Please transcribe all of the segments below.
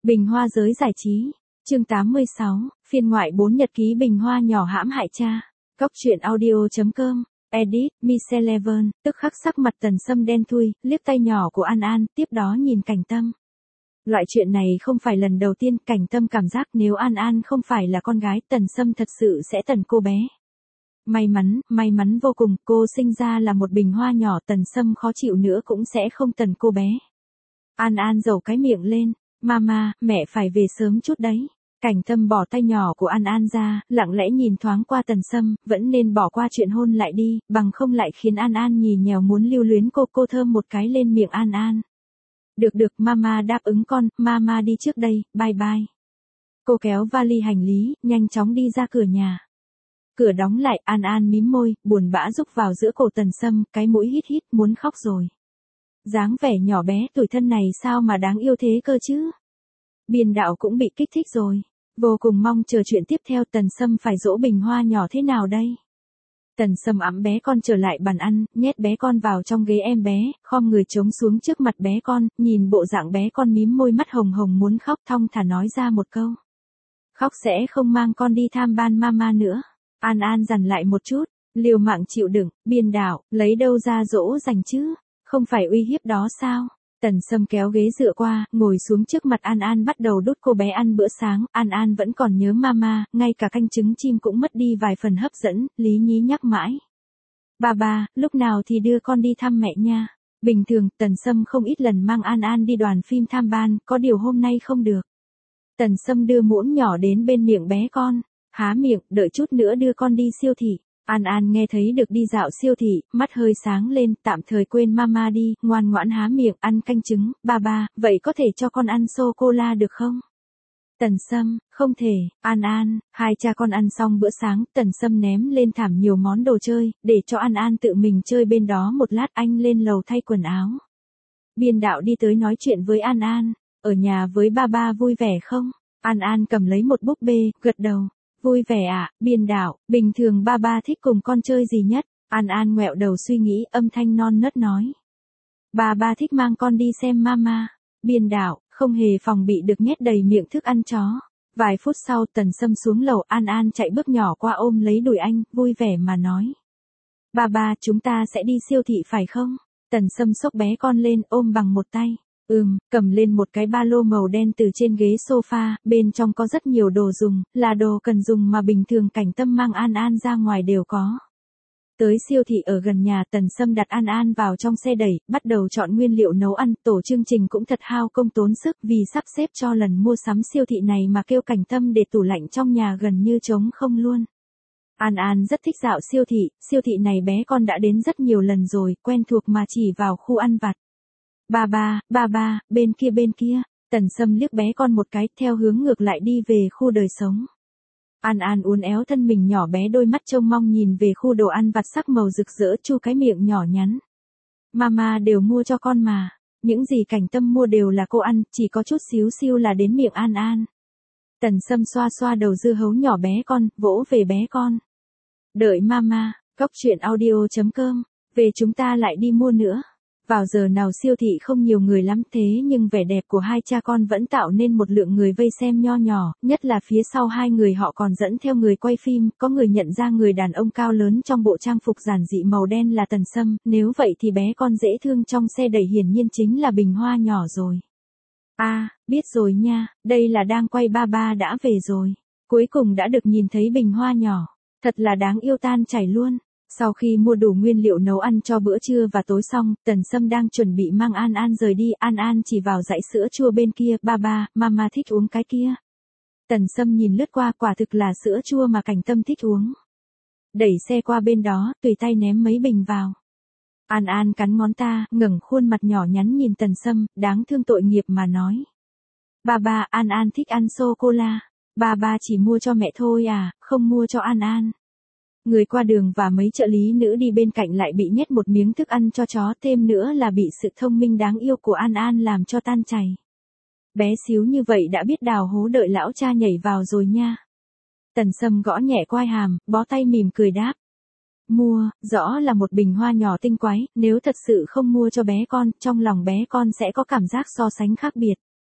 Bình Hoa giới giải trí, chương 86, phiên ngoại 4 nhật ký Bình Hoa nhỏ hãm hại cha. Góc truyện audio.com, edit, Michelle, tức khắc sắc mặt Tần Sâm đen thui, liếc tay nhỏ của An An, tiếp đó nhìn Cảnh Tâm. Loại chuyện này không phải lần đầu tiên, Cảnh Tâm cảm giác nếu An An không phải là con gái, Tần Sâm thật sự sẽ tần cô bé. May mắn vô cùng, cô sinh ra là một bình hoa nhỏ, Tần Sâm khó chịu nữa cũng sẽ không tần cô bé. An An dầu cái miệng lên, mama, mẹ phải về sớm chút đấy. Cảnh Tâm bỏ tay nhỏ của An An ra, lặng lẽ nhìn thoáng qua Tần Sâm, vẫn nên bỏ qua chuyện hôn lại đi, bằng không lại khiến An An nhì nhèo muốn lưu luyến cô thơm một cái lên miệng An An. Được, mama đáp ứng con, mama đi trước đây, bye bye. Cô kéo vali hành lý, nhanh chóng đi ra cửa nhà. Cửa đóng lại, An An mím môi, buồn bã rúc vào giữa cổ Tần Sâm, cái mũi hít muốn khóc rồi. Dáng vẻ nhỏ bé tủi thân này sao mà đáng yêu thế cơ chứ? Biên đạo cũng bị kích thích rồi. Vô cùng mong chờ chuyện tiếp theo, Tần Sâm phải dỗ Bình Hoa nhỏ thế nào đây? Tần Sâm ẵm bé con trở lại bàn ăn, nhét bé con vào trong ghế em bé, khom người trống xuống trước mặt bé con, nhìn bộ dạng bé con mím môi mắt hồng hồng muốn khóc, thong thả nói ra một câu. Khóc sẽ không mang con đi tham ban mama nữa. An An dằn lại một chút, liều mạng chịu đựng, biên đạo, lấy đâu ra dỗ dành chứ? Không phải uy hiếp đó sao? Tần Sâm kéo ghế dựa qua, ngồi xuống trước mặt An An bắt đầu đút cô bé ăn bữa sáng, An An vẫn còn nhớ mama, ngay cả canh trứng chim cũng mất đi vài phần hấp dẫn, lý nhí nhắc mãi. Ba, lúc nào thì đưa con đi thăm mẹ nha. Bình thường, Tần Sâm không ít lần mang An An đi đoàn phim tham ban, có điều hôm nay không được. Tần Sâm đưa muỗng nhỏ đến bên miệng bé con, há miệng, đợi chút nữa đưa con đi siêu thị. An An nghe thấy được đi dạo siêu thị, mắt hơi sáng lên, tạm thời quên mama đi, ngoan ngoãn há miệng, ăn canh trứng, ba, vậy có thể cho con ăn sô-cô-la được không? Tần Sâm, không thể, An, hai cha con ăn xong bữa sáng, Tần Sâm ném lên thảm nhiều món đồ chơi, để cho An An tự mình chơi bên đó một lát, anh lên lầu thay quần áo. Biên đạo đi tới nói chuyện với An An, ở nhà với ba vui vẻ không? An An cầm lấy một búp bê, gật đầu. Vui vẻ ạ, biên đạo, bình thường ba thích cùng con chơi gì nhất? An An ngoẹo đầu suy nghĩ, âm thanh non nớt nói. Ba thích mang con đi xem mama. Biên đạo, không hề phòng bị được nhét đầy miệng thức ăn chó. Vài phút sau, Tần Sâm xuống lầu, An An chạy bước nhỏ qua ôm lấy đùi anh, vui vẻ mà nói. Ba, chúng ta sẽ đi siêu thị phải không? Tần Sâm xốc bé con lên, ôm bằng một tay. Cầm lên một cái ba lô màu đen từ trên ghế sofa, bên trong có rất nhiều đồ dùng, là đồ cần dùng mà bình thường Cảnh Tâm mang An An ra ngoài đều có. Tới siêu thị ở gần nhà, Tần Sâm đặt An An vào trong xe đẩy, bắt đầu chọn nguyên liệu nấu ăn, tổ chương trình cũng thật hao công tốn sức vì sắp xếp cho lần mua sắm siêu thị này mà kêu Cảnh Tâm để tủ lạnh trong nhà gần như trống không luôn. An An rất thích dạo siêu thị này bé con đã đến rất nhiều lần rồi, quen thuộc mà chỉ vào khu ăn vặt. Ba, bên kia, Tần Sâm liếc bé con một cái, theo hướng ngược lại đi về khu đời sống. An An uốn éo thân mình nhỏ bé, đôi mắt trông mong nhìn về khu đồ ăn vặt sắc màu rực rỡ, chu cái miệng nhỏ nhắn. Mama đều mua cho con mà, những gì Cảnh Tâm mua đều là cô ăn, chỉ có chút xíu xiu là đến miệng An An. Tần Sâm xoa đầu dưa hấu nhỏ bé con, vỗ về bé con. Đợi mama, góc truyện audio.com, về chúng ta lại đi mua nữa. Vào giờ nào siêu thị không nhiều người lắm, thế nhưng vẻ đẹp của hai cha con vẫn tạo nên một lượng người vây xem nho nhỏ, nhất là phía sau hai người họ còn dẫn theo người quay phim, có người nhận ra người đàn ông cao lớn trong bộ trang phục giản dị màu đen là Tần Sâm, nếu vậy thì bé con dễ thương trong xe đẩy hiển nhiên chính là Bình Hoa nhỏ rồi. Biết rồi nha, đây là đang quay ba đã về rồi. Cuối cùng đã được nhìn thấy Bình Hoa nhỏ, thật là đáng yêu tan chảy luôn. Sau khi mua đủ nguyên liệu nấu ăn cho bữa trưa và tối xong, Tần Sâm đang chuẩn bị mang An An rời đi, An An chỉ vào dãy sữa chua bên kia, ba, mama thích uống cái kia. Tần Sâm nhìn lướt qua, quả thực là sữa chua mà Cảnh Tâm thích uống. Đẩy xe qua bên đó, tùy tay ném mấy bình vào. An An cắn ngón ta, ngẩng khuôn mặt nhỏ nhắn nhìn Tần Sâm, đáng thương tội nghiệp mà nói. Ba, An An thích ăn sô-cô-la. Ba chỉ mua cho mẹ thôi à, không mua cho An An. Người qua đường và mấy trợ lý nữ đi bên cạnh lại bị nhét một miếng thức ăn cho chó, thêm nữa là bị sự thông minh đáng yêu của An An làm cho tan chảy. Bé xíu như vậy đã biết đào hố đợi lão cha nhảy vào rồi nha. Tần Sâm gõ nhẹ quai hàm, bó tay mỉm cười đáp. Mua, rõ là một bình hoa nhỏ tinh quái, nếu thật sự không mua cho bé con, trong lòng bé con sẽ có cảm giác so sánh khác biệt.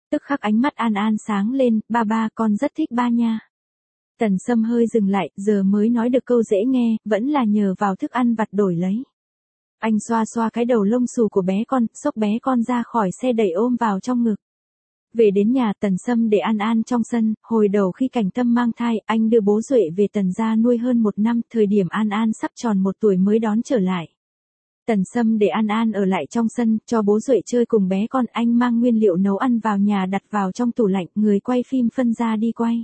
Tức khắc ánh mắt An An sáng lên, ba con rất thích ba nha. Tần Sâm hơi dừng lại, giờ mới nói được câu dễ nghe, vẫn là nhờ vào thức ăn vặt đổi lấy. Anh xoa xoa cái đầu lông xù của bé con, xốc bé con ra khỏi xe đẩy ôm vào trong ngực. Về đến nhà Tần Sâm để An An trong sân, hồi đầu khi Cảnh Tâm mang thai, anh đưa bố Duệ về Tần gia nuôi hơn 1 năm, thời điểm An An sắp tròn 1 tuổi mới đón trở lại. Tần Sâm để An An ở lại trong sân, cho bố Duệ chơi cùng bé con, anh mang nguyên liệu nấu ăn vào nhà đặt vào trong tủ lạnh, người quay phim phân ra đi quay.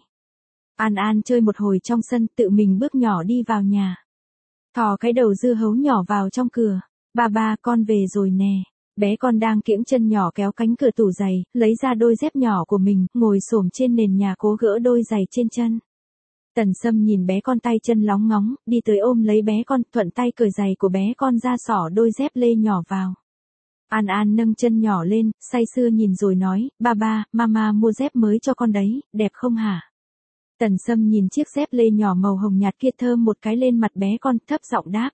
An An chơi một hồi trong sân, tự mình bước nhỏ đi vào nhà. Thò cái đầu dưa hấu nhỏ vào trong cửa. Ba con về rồi nè. Bé con đang kiễng chân nhỏ kéo cánh cửa tủ giày, lấy ra đôi dép nhỏ của mình, ngồi xổm trên nền nhà cố gỡ đôi giày trên chân. Tần Sâm nhìn bé con tay chân lóng ngóng, đi tới ôm lấy bé con, thuận tay cởi giày của bé con ra xỏ đôi dép lê nhỏ vào. An An nâng chân nhỏ lên, say sưa nhìn rồi nói, ba, mama mua dép mới cho con đấy, đẹp không hả? Tần Sâm nhìn chiếc dép lê nhỏ màu hồng nhạt kia thơm một cái lên mặt bé con, thấp giọng đáp.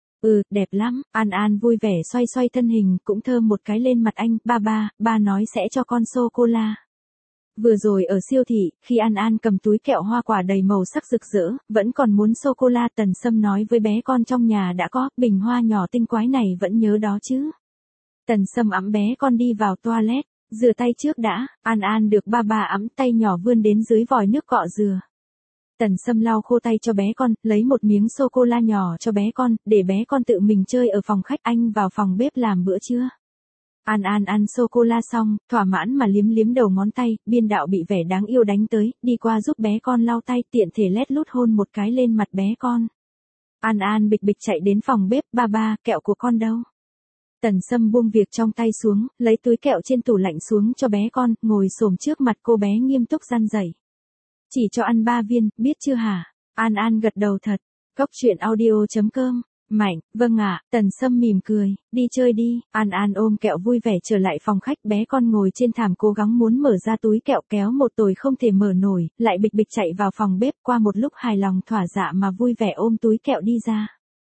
Đẹp lắm, An An vui vẻ xoay xoay thân hình, cũng thơm một cái lên mặt anh, ba nói sẽ cho con sô-cô-la. Vừa rồi ở siêu thị, khi An An cầm túi kẹo hoa quả đầy màu sắc rực rỡ, vẫn còn muốn sô-cô-la, Tần Sâm nói với bé con trong nhà đã có, bình hoa nhỏ tinh quái này vẫn nhớ đó chứ. Tần Sâm ẵm bé con đi vào toilet, rửa tay trước đã, An An được ba ẵm tay nhỏ vươn đến dưới vòi nước cọ rửa. Tần Sâm lau khô tay cho bé con, lấy một miếng sô-cô-la nhỏ cho bé con, để bé con tự mình chơi ở phòng khách, anh vào phòng bếp làm bữa trưa. An An ăn sô-cô-la xong, thỏa mãn mà liếm liếm đầu ngón tay, biên đạo bị vẻ đáng yêu đánh tới, đi qua giúp bé con lau tay, tiện thể lét lút hôn một cái lên mặt bé con. An An bịch bịch chạy đến phòng bếp, ba, kẹo của con đâu? Tần Sâm buông việc trong tay xuống, lấy túi kẹo trên tủ lạnh xuống cho bé con, ngồi xổm trước mặt cô bé nghiêm túc răn dạy. Chỉ cho ăn 3 viên, biết chưa hả? An An gật đầu thật. Cốc truyện audio.com. Mạnh, vâng ạ, Tần Sâm mỉm cười, đi chơi đi. An An ôm kẹo vui vẻ trở lại phòng khách, bé con ngồi trên thảm cố gắng muốn mở ra túi kẹo, kéo một tồi không thể mở nổi, lại bịch bịch chạy vào phòng bếp, qua một lúc hài lòng thỏa dạ mà vui vẻ ôm túi kẹo đi ra.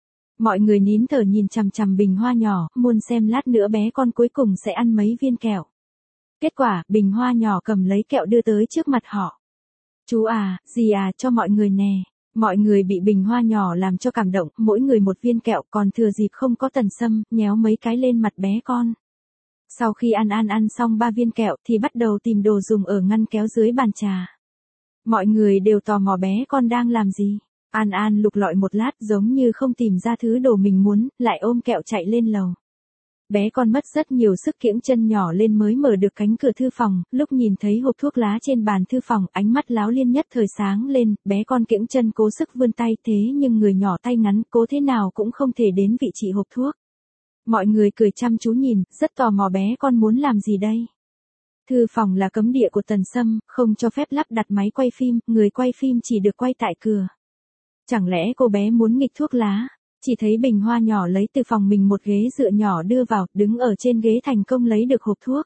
Mọi người nín thở nhìn chằm chằm bình hoa nhỏ, muốn xem lát nữa bé con cuối cùng sẽ ăn mấy viên kẹo. Kết quả, bình hoa nhỏ cầm lấy kẹo đưa tới trước mặt họ. Chú à, dì à, cho mọi người nè. Mọi người bị bình hoa nhỏ làm cho cảm động, mỗi người một viên kẹo, còn thừa dịp không có Tần Sâm, nhéo mấy cái lên mặt bé con. Sau khi An An ăn xong 3 viên kẹo thì bắt đầu tìm đồ dùng ở ngăn kéo dưới bàn trà. Mọi người đều tò mò bé con đang làm gì. An An lục lọi một lát giống như không tìm ra thứ đồ mình muốn, lại ôm kẹo chạy lên lầu. Bé con mất rất nhiều sức kiễng chân nhỏ lên mới mở được cánh cửa thư phòng, lúc nhìn thấy hộp thuốc lá trên bàn thư phòng, ánh mắt láo liên nhất thời sáng lên, bé con kiễng chân cố sức vươn tay, thế nhưng người nhỏ tay ngắn, cố thế nào cũng không thể đến vị trí hộp thuốc. Mọi người cười chăm chú nhìn, rất tò mò bé con muốn làm gì đây. Thư phòng là cấm địa của Tần Sâm, không cho phép lắp đặt máy quay phim, người quay phim chỉ được quay tại cửa. Chẳng lẽ cô bé muốn nghịch thuốc lá? Chỉ thấy bình hoa nhỏ lấy từ phòng mình một ghế dựa nhỏ đưa vào, đứng ở trên ghế thành công lấy được hộp thuốc.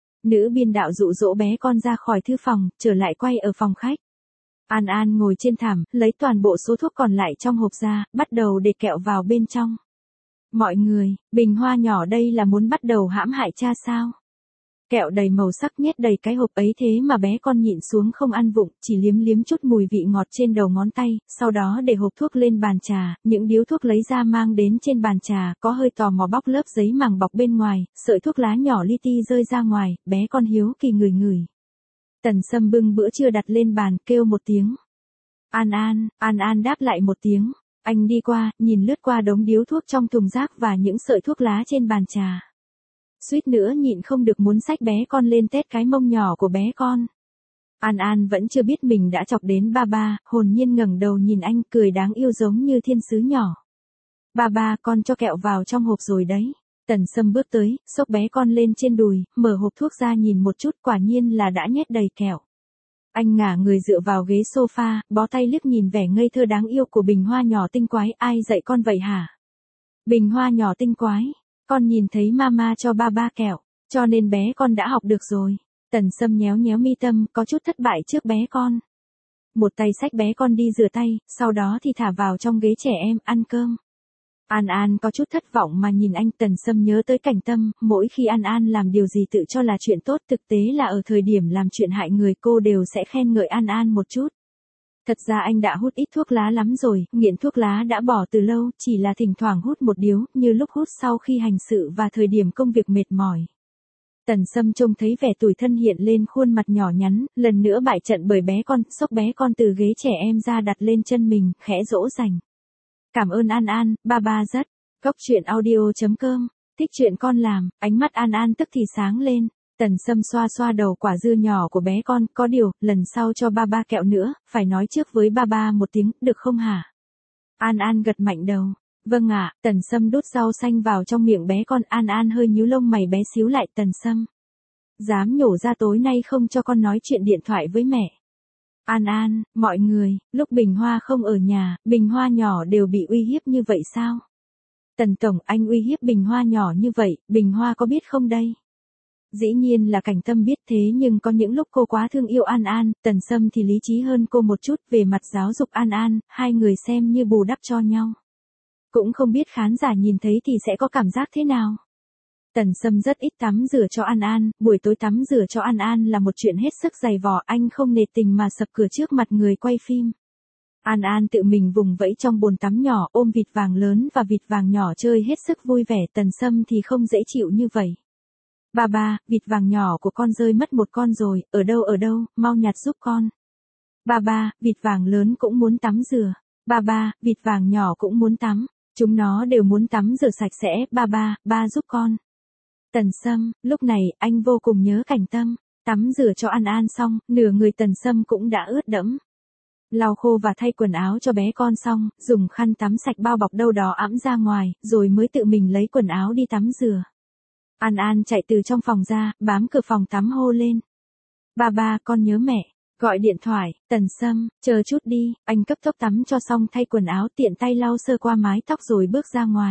Nữ biên đạo dụ dỗ bé con ra khỏi thư phòng, trở lại quay ở phòng khách. An An ngồi trên thảm, lấy toàn bộ số thuốc còn lại trong hộp ra, bắt đầu để kẹo vào bên trong. Mọi người, bình hoa nhỏ đây là muốn bắt đầu hãm hại cha sao? Kẹo đầy màu sắc nhét đầy cái hộp ấy thế mà bé con nhịn xuống không ăn vụng, chỉ liếm liếm chút mùi vị ngọt trên đầu ngón tay, sau đó để hộp thuốc lên bàn trà, những điếu thuốc lấy ra mang đến trên bàn trà, có hơi tò mò bóc lớp giấy màng bọc bên ngoài, sợi thuốc lá nhỏ li ti rơi ra ngoài, bé con hiếu kỳ ngửi ngửi. Tần Sâm bưng bữa trưa đặt lên bàn, kêu một tiếng. An An đáp lại một tiếng, anh đi qua, nhìn lướt qua đống điếu thuốc trong thùng rác và những sợi thuốc lá trên bàn trà. Suýt nữa nhịn không được muốn xách bé con lên tét cái mông nhỏ của bé con. An An vẫn chưa biết mình đã chọc đến ba, hồn nhiên ngẩng đầu nhìn anh cười đáng yêu giống như thiên sứ nhỏ. Ba, con cho kẹo vào trong hộp rồi đấy. Tần Sâm bước tới, xốc bé con lên trên đùi, mở hộp thuốc ra nhìn một chút, quả nhiên là đã nhét đầy kẹo. Anh ngả người dựa vào ghế sofa, bó tay liếc nhìn vẻ ngây thơ đáng yêu của bình hoa nhỏ tinh quái, ai dạy con vậy hả? Bình hoa nhỏ tinh quái. Con nhìn thấy mama cho ba kẹo, cho nên bé con đã học được rồi. Tần Sâm nhéo nhéo mi tâm, có chút thất bại trước bé con. Một tay xách bé con đi rửa tay, sau đó thì thả vào trong ghế trẻ em, ăn cơm. An An có chút thất vọng mà nhìn anh. Tần Sâm nhớ tới Cảnh Tâm, mỗi khi An An làm điều gì tự cho là chuyện tốt, thực tế là ở thời điểm làm chuyện hại người cô đều sẽ khen ngợi An An một chút. Thật ra anh đã hút ít thuốc lá lắm rồi, nghiện thuốc lá đã bỏ từ lâu, chỉ là thỉnh thoảng hút một điếu, như lúc hút sau khi hành sự và thời điểm công việc mệt mỏi. Tần Sâm trông thấy vẻ tủi thân hiện lên khuôn mặt nhỏ nhắn, lần nữa bại trận bởi bé con, xốc bé con từ ghế trẻ em ra đặt lên chân mình, khẽ dỗ dành. Cảm ơn An An, ba ba rất. Cốc truyện audio.com, thích chuyện con làm, ánh mắt An An tức thì sáng lên. Tần Sâm xoa xoa đầu quả dưa nhỏ của bé con, có điều, lần sau cho ba ba kẹo nữa, phải nói trước với ba ba một tiếng, được không hả? An An gật mạnh đầu. Vâng ạ. Tần Sâm đút rau xanh vào trong miệng bé con. An An hơi nhíu lông mày bé xíu lại. Tần Sâm, dám nhổ ra tối nay không cho con nói chuyện điện thoại với mẹ. An An, mọi người, lúc Bình Hoa không ở nhà, Bình Hoa nhỏ đều bị uy hiếp như vậy sao? Tần Tổng, anh uy hiếp Bình Hoa nhỏ như vậy, Bình Hoa có biết không đây? Dĩ nhiên là Cảnh Tâm biết, thế nhưng có những lúc cô quá thương yêu An An, Tần Sâm thì lý trí hơn cô một chút. Về mặt giáo dục An An, hai người xem như bù đắp cho nhau. Cũng không biết khán giả nhìn thấy thì sẽ có cảm giác thế nào. Tần Sâm rất ít tắm rửa cho An An, buổi tối tắm rửa cho An An là một chuyện hết sức dày vò, anh không nề tình mà sập cửa trước mặt người quay phim. An An tự mình vùng vẫy trong bồn tắm nhỏ, ôm vịt vàng lớn và vịt vàng nhỏ chơi hết sức vui vẻ. Tần Sâm thì không dễ chịu như vậy. Ba ba, vịt vàng nhỏ của con rơi mất một con rồi, ở đâu, mau nhặt giúp con. Ba ba, vịt vàng lớn cũng muốn tắm rửa. Ba ba, vịt vàng nhỏ cũng muốn tắm. Chúng nó đều muốn tắm rửa sạch sẽ. Ba ba, ba giúp con. Tần Sâm, lúc này, anh vô cùng nhớ Cảnh Tâm. Tắm rửa cho An An xong, nửa người Tần Sâm cũng đã ướt đẫm. Lau khô và thay quần áo cho bé con xong, dùng khăn tắm sạch bao bọc đâu đó ẵm ra ngoài, rồi mới tự mình lấy quần áo đi tắm rửa. An An chạy từ trong phòng ra, bám cửa phòng tắm hô lên. Ba ba, con nhớ mẹ. Gọi điện thoại. Tần Sâm, chờ chút đi, anh cấp tốc tắm cho xong thay quần áo, tiện tay lau sơ qua mái tóc rồi bước ra ngoài.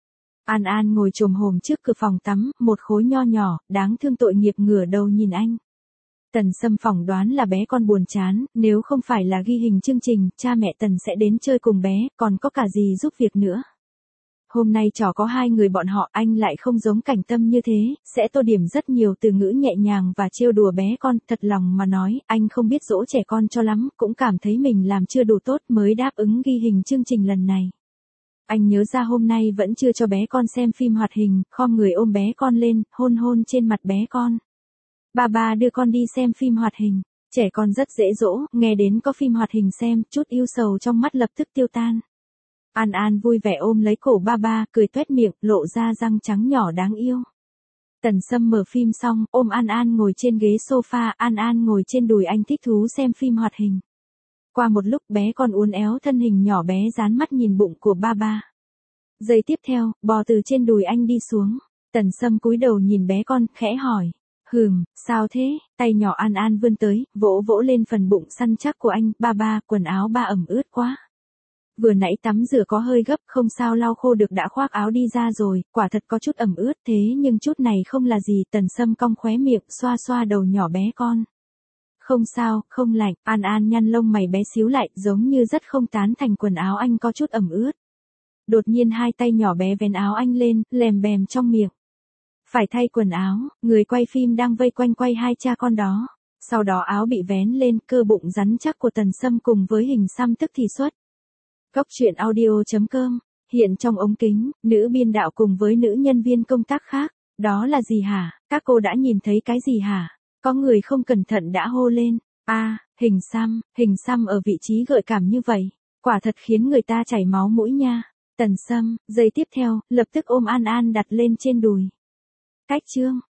An An ngồi chồm hổm trước cửa phòng tắm, một khối nho nhỏ, đáng thương tội nghiệp ngửa đầu nhìn anh. Tần Sâm phỏng đoán là bé con buồn chán, nếu không phải là ghi hình chương trình, cha mẹ Tần sẽ đến chơi cùng bé, còn có cả gì giúp việc nữa. Hôm nay trò có hai người bọn họ, anh lại không giống Cảnh Tâm như thế, sẽ tô điểm rất nhiều từ ngữ nhẹ nhàng và trêu đùa bé con. Thật lòng mà nói, anh không biết dỗ trẻ con cho lắm, cũng cảm thấy mình làm chưa đủ tốt mới đáp ứng ghi hình chương trình lần này. Anh nhớ ra hôm nay vẫn chưa cho bé con xem phim hoạt hình, khom người ôm bé con lên, hôn hôn trên mặt bé con. Ba ba đưa con đi xem phim hoạt hình. Trẻ con rất dễ dỗ, nghe đến có phim hoạt hình xem, chút yêu sầu trong mắt lập tức tiêu tan. An An vui vẻ ôm lấy cổ ba ba, cười toét miệng, lộ ra răng trắng nhỏ đáng yêu. Tần Sâm mở phim xong, ôm An An ngồi trên ghế sofa, An An ngồi trên đùi anh thích thú xem phim hoạt hình. Qua một lúc bé con uốn éo thân hình nhỏ bé dán mắt nhìn bụng của ba ba. Giây tiếp theo, bò từ trên đùi anh đi xuống. Tần Sâm cúi đầu nhìn bé con, khẽ hỏi. Sao thế? Tay nhỏ An An vươn tới, vỗ vỗ lên phần bụng săn chắc của anh. Ba ba, quần áo ba ẩm ướt quá. Vừa nãy tắm rửa có hơi gấp, không sao lau khô được đã khoác áo đi ra rồi, quả thật có chút ẩm ướt thế nhưng chút này không là gì. Tần Sâm cong khóe miệng, xoa xoa đầu nhỏ bé con. Không sao, không lạnh. An An nhăn lông mày bé xíu lại, giống như rất không tán thành quần áo anh có chút ẩm ướt. Đột nhiên hai tay nhỏ bé vén áo anh lên, lèm bèm trong miệng. Phải thay quần áo, người quay phim đang vây quanh quay hai cha con đó. Sau đó áo bị vén lên, cơ bụng rắn chắc của Tần Sâm cùng với hình xăm tức thì xuất. Cốc truyện audio.com, hiện trong ống kính, nữ biên đạo cùng với nữ nhân viên công tác khác. Đó là gì hả? Các cô đã nhìn thấy cái gì hả? Có người không cẩn thận đã hô lên. Hình xăm ở vị trí gợi cảm như vậy. Quả thật khiến người ta chảy máu mũi nha. Tần Sâm, giây tiếp theo, lập tức ôm An An đặt lên trên đùi. Cách chương.